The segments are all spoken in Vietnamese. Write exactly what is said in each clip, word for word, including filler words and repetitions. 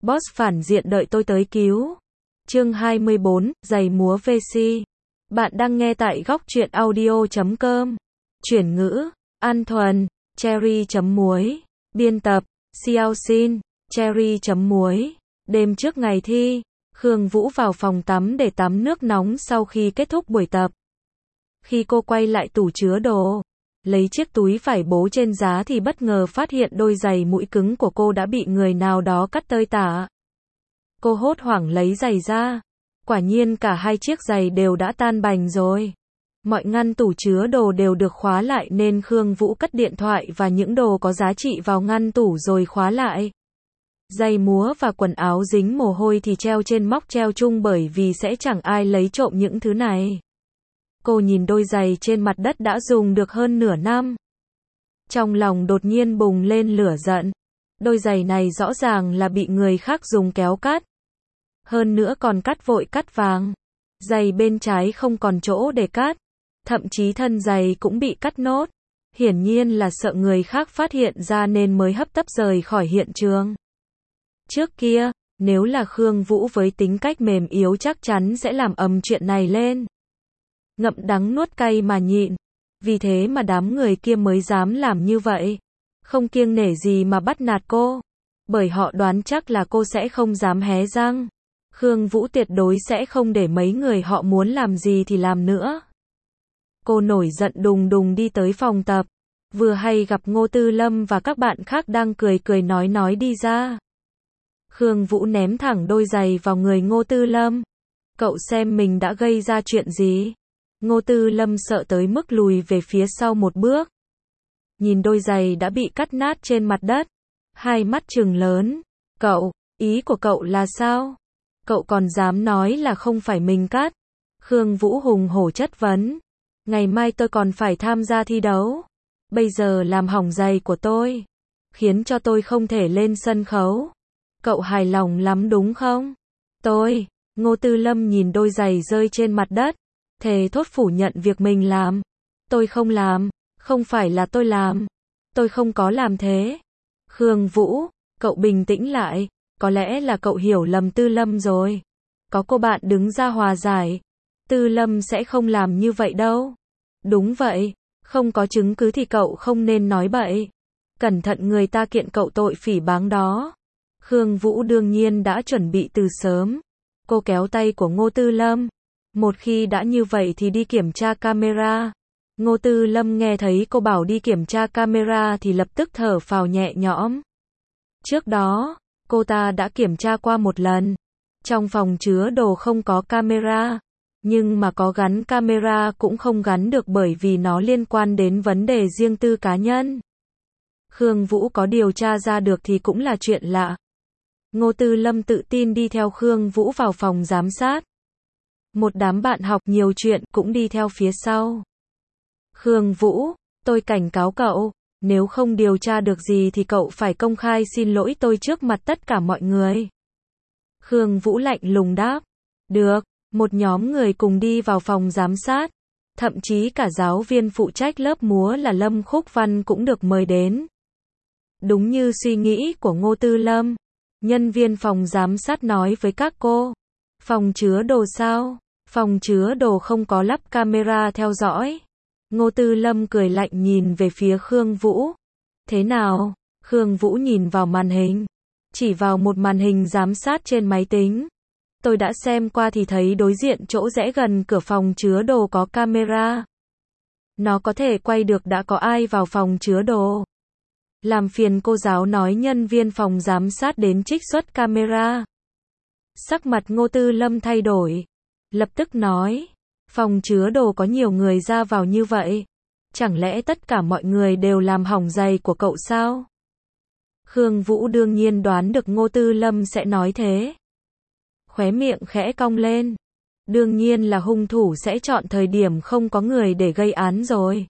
Boss phản diện đợi tôi tới cứu. Chương hai mươi bốn, giày múa vê xê. Bạn đang nghe tại góc truyện audio chấm com. Chuyển ngữ, An Thuần, Cherry chấm muối. Biên tập, Xiao Xin, Cherry chấm muối. Đêm trước ngày thi, Khương Vũ vào phòng tắm để tắm nước nóng sau khi kết thúc buổi tập. Khi cô quay lại tủ chứa đồ, lấy chiếc túi vải bố trên giá thì bất ngờ phát hiện đôi giày mũi cứng của cô đã bị người nào đó cắt tơi tả. Cô hốt hoảng lấy giày ra. Quả nhiên cả hai chiếc giày đều đã tan bành rồi. Mọi ngăn tủ chứa đồ đều được khóa lại nên Khương Vũ cất điện thoại và những đồ có giá trị vào ngăn tủ rồi khóa lại. Giày múa và quần áo dính mồ hôi thì treo trên móc treo chung bởi vì sẽ chẳng ai lấy trộm những thứ này. Cô nhìn đôi giày trên mặt đất đã dùng được hơn nửa năm. Trong lòng đột nhiên bùng lên lửa giận. Đôi giày này rõ ràng là bị người khác dùng kéo cắt. Hơn nữa còn cắt vội cắt vàng. Giày bên trái không còn chỗ để cắt. Thậm chí thân giày cũng bị cắt nốt. Hiển nhiên là sợ người khác phát hiện ra nên mới hấp tấp rời khỏi hiện trường. Trước kia, nếu là Khương Vũ với tính cách mềm yếu chắc chắn sẽ làm ầm chuyện này lên. Ngậm đắng nuốt cay mà nhịn. Vì thế mà đám người kia mới dám làm như vậy. Không kiêng nể gì mà bắt nạt cô. Bởi họ đoán chắc là cô sẽ không dám hé răng. Khương Vũ tuyệt đối sẽ không để mấy người họ muốn làm gì thì làm nữa. Cô nổi giận đùng đùng đi tới phòng tập. Vừa hay gặp Ngô Tư Lâm và các bạn khác đang cười cười nói nói đi ra. Khương Vũ ném thẳng đôi giày vào người Ngô Tư Lâm. Cậu xem mình đã gây ra chuyện gì? Ngô Tư Lâm sợ tới mức lùi về phía sau một bước. Nhìn đôi giày đã bị cắt nát trên mặt đất. Hai mắt trừng lớn. Cậu, ý của cậu là sao? Cậu còn dám nói là không phải mình cắt? Khương Vũ hùng hổ chất vấn. Ngày mai tôi còn phải tham gia thi đấu. Bây giờ làm hỏng giày của tôi. Khiến cho tôi không thể lên sân khấu. Cậu hài lòng lắm đúng không? Tôi, Ngô Tư Lâm nhìn đôi giày rơi trên mặt đất. Thề thốt phủ nhận việc mình làm. Tôi không làm, không phải là tôi làm. Tôi không có làm thế. Khương Vũ, cậu bình tĩnh lại. Có lẽ là cậu hiểu lầm Tư Lâm rồi. Có cô bạn đứng ra hòa giải. Tư Lâm sẽ không làm như vậy đâu. Đúng vậy, không có chứng cứ thì cậu không nên nói bậy. Cẩn thận người ta kiện cậu tội phỉ báng đó. Khương Vũ đương nhiên đã chuẩn bị từ sớm. Cô kéo tay của Ngô Tư Lâm. Một khi đã như vậy thì đi kiểm tra camera. Ngô Tư Lâm nghe thấy cô bảo đi kiểm tra camera thì lập tức thở phào nhẹ nhõm. Trước đó, cô ta đã kiểm tra qua một lần. Trong phòng chứa đồ không có camera. Nhưng mà có gắn camera cũng không gắn được bởi vì nó liên quan đến vấn đề riêng tư cá nhân. Khương Vũ có điều tra ra được thì cũng là chuyện lạ. Ngô Tư Lâm tự tin đi theo Khương Vũ vào phòng giám sát. Một đám bạn học nhiều chuyện cũng đi theo phía sau. Khương Vũ, tôi cảnh cáo cậu, nếu không điều tra được gì thì cậu phải công khai xin lỗi tôi trước mặt tất cả mọi người. Khương Vũ lạnh lùng đáp. Được, một nhóm người cùng đi vào phòng giám sát. Thậm chí cả giáo viên phụ trách lớp múa là Lâm Khúc Văn cũng được mời đến. Đúng như suy nghĩ của Ngô Tư Lâm. Nhân viên phòng giám sát nói với các cô. Phòng chứa đồ sao? Phòng chứa đồ không có lắp camera theo dõi. Ngô Tư Lâm cười lạnh nhìn về phía Khương Vũ. Thế nào? Khương Vũ nhìn vào màn hình. Chỉ vào một màn hình giám sát trên máy tính. Tôi đã xem qua thì thấy đối diện chỗ rẽ gần cửa phòng chứa đồ có camera. Nó có thể quay được đã có ai vào phòng chứa đồ. Làm phiền cô giáo nói nhân viên phòng giám sát đến trích xuất camera. Sắc mặt Ngô Tư Lâm thay đổi. Lập tức nói. Phòng chứa đồ có nhiều người ra vào như vậy. Chẳng lẽ tất cả mọi người đều làm hỏng giày của cậu sao? Khương Vũ đương nhiên đoán được Ngô Tư Lâm sẽ nói thế. Khóe miệng khẽ cong lên. Đương nhiên là hung thủ sẽ chọn thời điểm không có người để gây án rồi.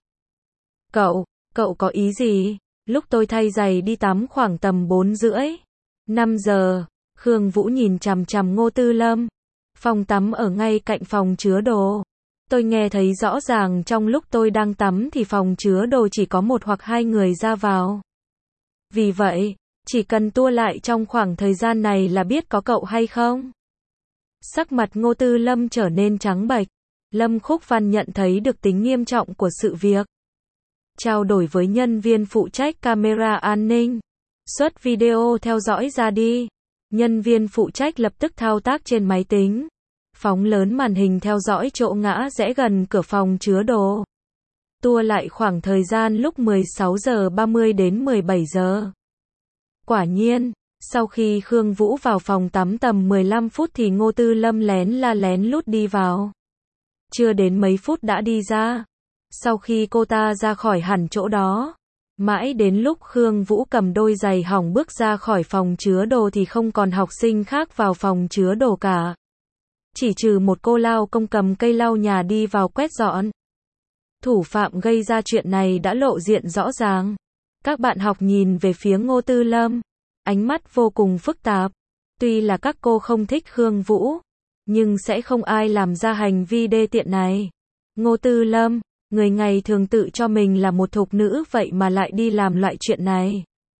Cậu, cậu có ý gì? Lúc tôi thay giày đi tắm khoảng tầm bốn rưỡi. năm giờ, Khương Vũ nhìn chằm chằm Ngô Tư Lâm. Phòng tắm ở ngay cạnh phòng chứa đồ. Tôi nghe thấy rõ ràng trong lúc tôi đang tắm thì phòng chứa đồ chỉ có một hoặc hai người ra vào. Vì vậy, Chỉ cần tua lại trong khoảng thời gian này là biết có cậu hay không. Sắc mặt Ngô Tư Lâm trở nên trắng bệch. Lâm Khúc Văn nhận thấy được tính nghiêm trọng của sự việc. Trao đổi với nhân viên phụ trách camera an ninh. Xuất video theo dõi ra đi. Nhân viên phụ trách lập tức thao tác trên máy tính. Phóng lớn màn hình theo dõi chỗ ngã rẽ gần cửa phòng chứa đồ. Tua lại khoảng thời gian lúc mười sáu giờ ba mươi đến mười bảy giờ. Quả nhiên, sau khi Khương Vũ vào phòng tắm tầm mười lăm phút thì Ngô Tư Lâm lén la lén lút đi vào. Chưa đến mấy phút đã đi ra. Sau khi cô ta ra khỏi hẳn chỗ đó, mãi đến lúc Khương Vũ cầm đôi giày hỏng bước ra khỏi phòng chứa đồ thì không còn học sinh khác vào phòng chứa đồ cả. Chỉ trừ một cô lao công cầm cây lau nhà đi vào quét dọn. Thủ phạm gây ra chuyện này đã lộ diện rõ ràng. Các bạn học nhìn về phía Ngô Tư Lâm, ánh mắt vô cùng phức tạp. Tuy là các cô không thích Khương Vũ, nhưng sẽ không ai làm ra hành vi đê tiện này. Ngô Tư Lâm, người ngày thường tự cho mình là một thục nữ vậy mà lại đi làm loại chuyện này.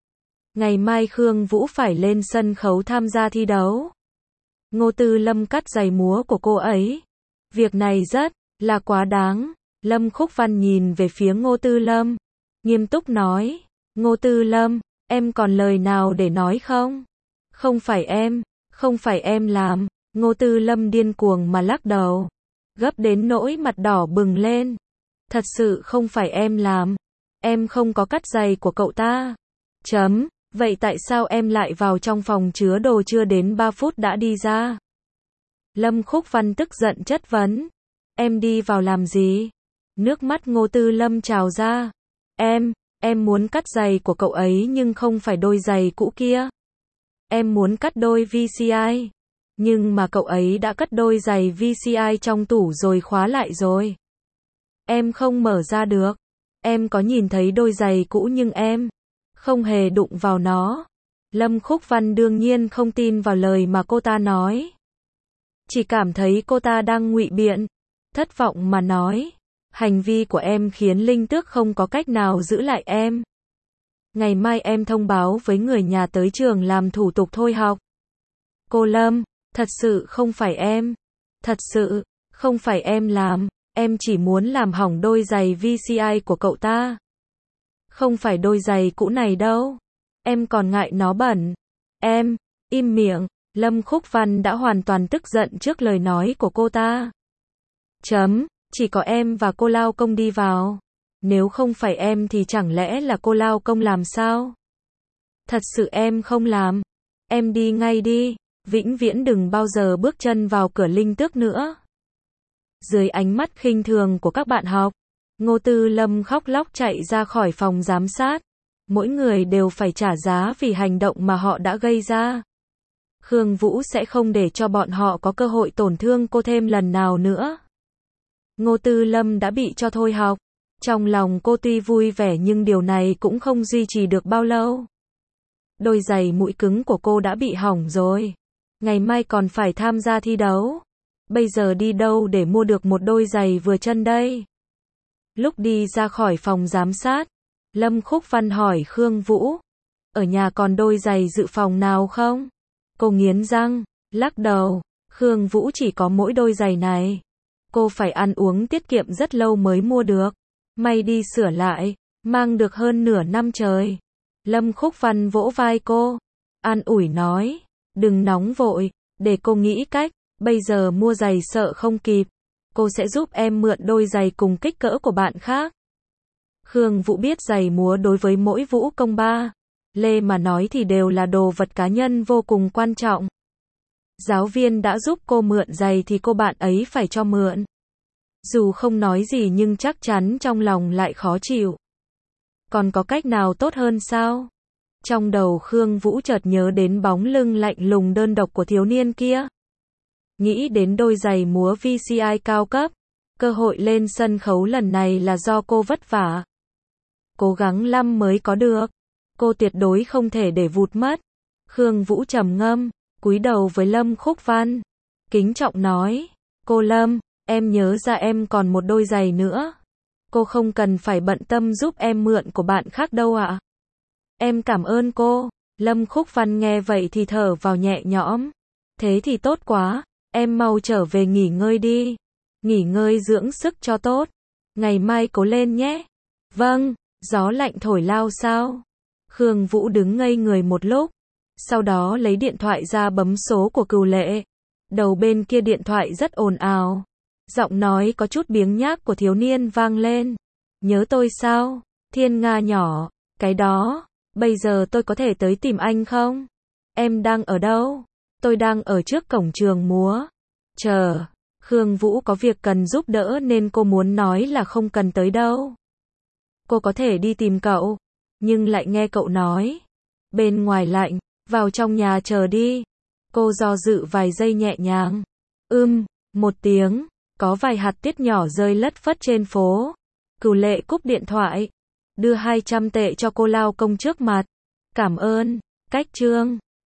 Ngày mai Khương Vũ phải lên sân khấu tham gia thi đấu. Ngô Tư Lâm cắt giày múa của cô ấy. Việc này rất là quá đáng. Lâm Khúc Văn nhìn về phía Ngô Tư Lâm, nghiêm túc nói, Ngô Tư Lâm, em còn lời nào để nói không? Không phải em, không phải em làm. Ngô Tư Lâm điên cuồng mà lắc đầu, gấp đến nỗi mặt đỏ bừng lên. Thật sự không phải em làm. Em không có cắt giày của cậu ta. Chấm. Vậy tại sao em lại vào trong phòng chứa đồ chưa đến ba phút đã đi ra? Lâm Khúc Văn tức giận chất vấn. Em đi vào làm gì? Nước mắt Ngô Tư Lâm trào ra. Em, em muốn cắt giày của cậu ấy nhưng không phải đôi giày cũ kia. Em muốn cắt đôi vê xê i. Nhưng mà cậu ấy đã cất đôi giày vê xê i trong tủ rồi khóa lại rồi. Em không mở ra được. Em có nhìn thấy đôi giày cũ nhưng em không hề đụng vào nó. Lâm Khúc Văn đương nhiên không tin vào lời mà cô ta nói. Chỉ cảm thấy cô ta đang ngụy biện. Thất vọng mà nói. Hành vi của em khiến Linh Tước không có cách nào giữ lại em. Ngày mai em thông báo với người nhà tới trường làm thủ tục thôi học. Cô Lâm, thật sự không phải em. Thật sự, không phải em làm. Em chỉ muốn làm hỏng đôi giày vê xê i của cậu ta. Không phải đôi giày cũ này đâu. Em còn ngại nó bẩn. Em, im miệng. Lâm Khúc Văn đã hoàn toàn tức giận trước lời nói của cô ta. Chấm, chỉ có em và cô lao công đi vào. Nếu không phải em thì chẳng lẽ là cô lao công làm sao? Thật sự em không làm. Em đi ngay đi. Vĩnh viễn đừng bao giờ bước chân vào cửa Linh Tước nữa. Dưới ánh mắt khinh thường của các bạn học, Ngô Tư Lâm khóc lóc chạy ra khỏi phòng giám sát. Mỗi người đều phải trả giá vì hành động mà họ đã gây ra. Khương Vũ sẽ không để cho bọn họ có cơ hội tổn thương cô thêm lần nào nữa. Ngô Tư Lâm đã bị cho thôi học. Trong lòng cô tuy vui vẻ nhưng điều này cũng không duy trì được bao lâu. Đôi giày mũi cứng của cô đã bị hỏng rồi. Ngày mai còn phải tham gia thi đấu. Bây giờ đi đâu để mua được một đôi giày vừa chân đây? Lúc đi ra khỏi phòng giám sát, Lâm Khúc Văn hỏi Khương Vũ. Ở nhà còn đôi giày dự phòng nào không? Cô nghiến răng, lắc đầu. Khương Vũ chỉ có mỗi đôi giày này. Cô phải ăn uống tiết kiệm rất lâu mới mua được. May đi sửa lại, mang được hơn nửa năm trời. Lâm Khúc Văn vỗ vai cô, an ủi nói, đừng nóng vội, để cô nghĩ cách, bây giờ mua giày sợ không kịp. Cô sẽ giúp em mượn đôi giày cùng kích cỡ của bạn khác. Khương Vũ biết giày múa đối với mỗi vũ công ba lê mà nói thì đều là đồ vật cá nhân vô cùng quan trọng. Giáo viên đã giúp cô mượn giày thì cô bạn ấy phải cho mượn. Dù không nói gì nhưng chắc chắn trong lòng lại khó chịu. Còn có cách nào tốt hơn sao? Trong đầu Khương Vũ chợt nhớ đến bóng lưng lạnh lùng đơn độc của thiếu niên kia. Nghĩ đến đôi giày múa vê xê i cao cấp. Cơ hội lên sân khấu lần này là do cô vất vả. Cố gắng lắm mới có được. Cô tuyệt đối không thể để vụt mất. Khương Vũ trầm ngâm, cúi đầu với Lâm Khúc Văn. Kính trọng nói, cô Lâm, em nhớ ra em còn một đôi giày nữa. Cô không cần phải bận tâm giúp em mượn của bạn khác đâu ạ. Em cảm ơn cô. Lâm Khúc Văn nghe vậy thì thở vào nhẹ nhõm. Thế thì tốt quá, em mau trở về nghỉ ngơi đi. Nghỉ ngơi dưỡng sức cho tốt. Ngày mai cố lên nhé. Vâng, gió lạnh thổi lao sao? Khương Vũ đứng ngây người một lúc. Sau đó lấy điện thoại ra bấm số của Cửu Lệ. Đầu bên kia điện thoại rất ồn ào. Giọng nói có chút biếng nhác của thiếu niên vang lên. Nhớ tôi sao? Thiên Nga nhỏ, cái đó, bây giờ tôi có thể tới tìm anh không? Em đang ở đâu? Tôi đang ở trước cổng trường múa. Chờ, Khương Vũ có việc cần giúp đỡ nên cô muốn nói là không cần tới đâu. Cô có thể đi tìm cậu, nhưng lại nghe cậu nói. Bên ngoài lạnh, vào trong nhà chờ đi. Cô do dự vài giây nhẹ nhàng. Ưm, một tiếng, có vài hạt tiết nhỏ rơi lất phất trên phố. Cửu Lệ cúp điện thoại, đưa hai trăm tệ cho cô lao công trước mặt. Cảm ơn, Cách Trương.